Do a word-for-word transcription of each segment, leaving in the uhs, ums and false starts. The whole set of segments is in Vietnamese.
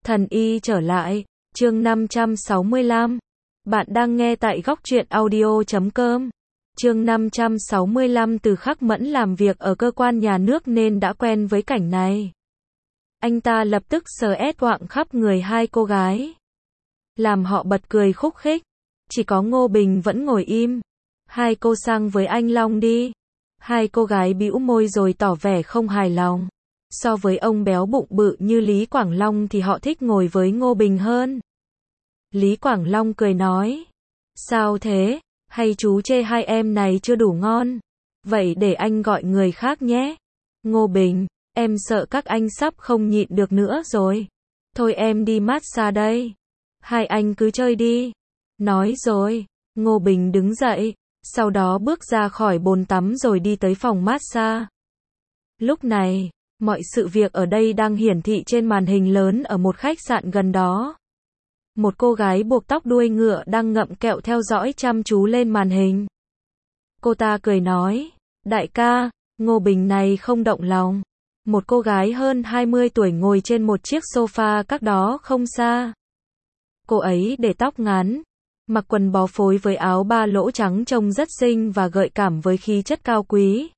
Thần y trở lại, chương năm trăm sáu mươi lăm. Bạn đang nghe tại góc truyện audio chấm com. Chương năm trăm sáu mươi lăm. Từ Khắc Mẫn làm việc ở cơ quan nhà nước nên đã quen với cảnh này. Anh ta lập tức sờ ét quạng khắp người hai cô gái, làm họ bật cười khúc khích. Chỉ có Ngô Bình vẫn ngồi im. Hai cô sang với anh Long đi. Hai cô gái bĩu môi rồi tỏ vẻ không hài lòng. So với ông béo bụng bự như Lý Quảng Long thì họ thích ngồi với Ngô Bình hơn. Lý Quảng Long cười nói, sao thế, hay chú chê hai em này chưa đủ ngon? Vậy để anh gọi người khác nhé. Ngô Bình, em sợ các anh sắp không nhịn được nữa rồi. Thôi em đi massage đây. Hai anh cứ chơi đi. Nói rồi, Ngô Bình đứng dậy, sau đó bước ra khỏi bồn tắm rồi đi tới phòng massage. Lúc này, mọi sự việc ở đây đang hiển thị trên màn hình lớn ở một khách sạn gần đó. Một cô gái buộc tóc đuôi ngựa đang ngậm kẹo theo dõi chăm chú lên màn hình. Cô ta cười nói, đại ca, Ngô Bình này không động lòng. Một cô gái hơn hai mươi tuổi ngồi trên một chiếc sofa cách đó không xa. Cô ấy để tóc ngắn, mặc quần bó phối với áo ba lỗ trắng trông rất xinh và gợi cảm với khí chất cao quý.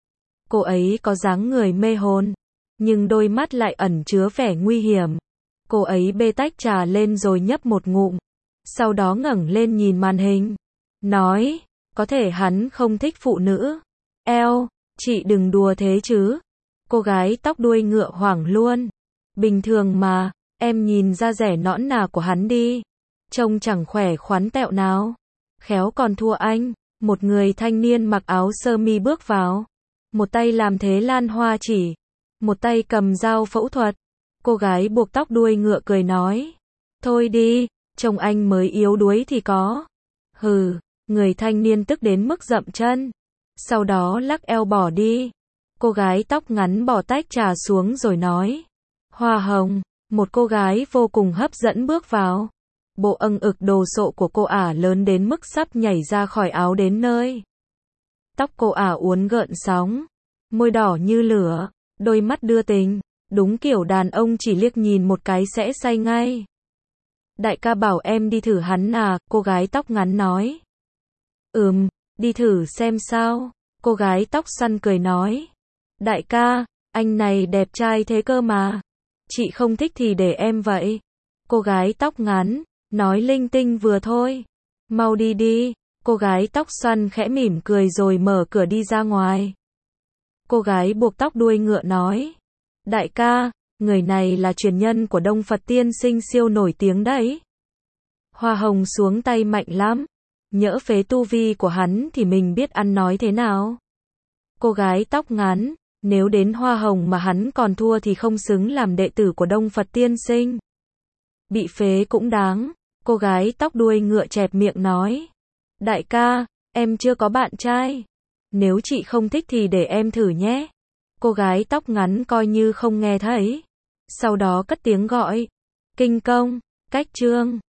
Cô ấy có dáng người mê hồn, nhưng đôi mắt lại ẩn chứa vẻ nguy hiểm. Cô ấy bê tách trà lên rồi nhấp một ngụm, sau đó ngẩng lên nhìn màn hình, nói, có thể hắn không thích phụ nữ. Eo, chị đừng đùa thế chứ. Cô gái tóc đuôi ngựa hoảng luôn. Bình thường mà, em nhìn da rẻ nõn nà của hắn đi. Trông chẳng khỏe khoắn tẹo nào. Khéo còn thua anh. Một người thanh niên mặc áo sơ mi bước vào. Một tay làm thế lan hoa chỉ, một tay cầm dao phẫu thuật. Cô gái buộc tóc đuôi ngựa cười nói, thôi đi, trông anh mới yếu đuối thì có. Hừ, người thanh niên tức đến mức dậm chân, sau đó lắc eo bỏ đi. Cô gái tóc ngắn bỏ tách trà xuống rồi nói, hoa hồng. Một cô gái vô cùng hấp dẫn bước vào. Bộ âng ực đồ sộ của cô ả lớn đến mức sắp nhảy ra khỏi áo đến nơi. Tóc cô ả uốn gợn sóng, môi đỏ như lửa, đôi mắt đưa tình, đúng kiểu đàn ông chỉ liếc nhìn một cái sẽ say ngay. Đại ca bảo em đi thử hắn à, cô gái tóc ngắn nói. Ừm, đi thử xem sao, cô gái tóc xoăn cười nói. Đại ca, anh này đẹp trai thế cơ mà. Chị không thích thì để em vậy. Cô gái tóc ngắn, nói linh tinh vừa thôi. Mau đi đi. Cô gái tóc xoăn khẽ mỉm cười rồi mở cửa đi ra ngoài. Cô gái buộc tóc đuôi ngựa nói, đại ca, người này là truyền nhân của Đông Phật tiên sinh siêu nổi tiếng đấy. Hoa hồng xuống tay mạnh lắm. Nhỡ phế tu vi của hắn thì mình biết ăn nói thế nào. Cô gái tóc ngắn, nếu đến hoa hồng mà hắn còn thua thì không xứng làm đệ tử của Đông Phật tiên sinh. Bị phế cũng đáng. Cô gái tóc đuôi ngựa chẹp miệng nói, đại ca, em chưa có bạn trai. Nếu chị không thích thì để em thử nhé. Cô gái tóc ngắn coi như không nghe thấy. Sau đó cất tiếng gọi, kinh công, cách chương.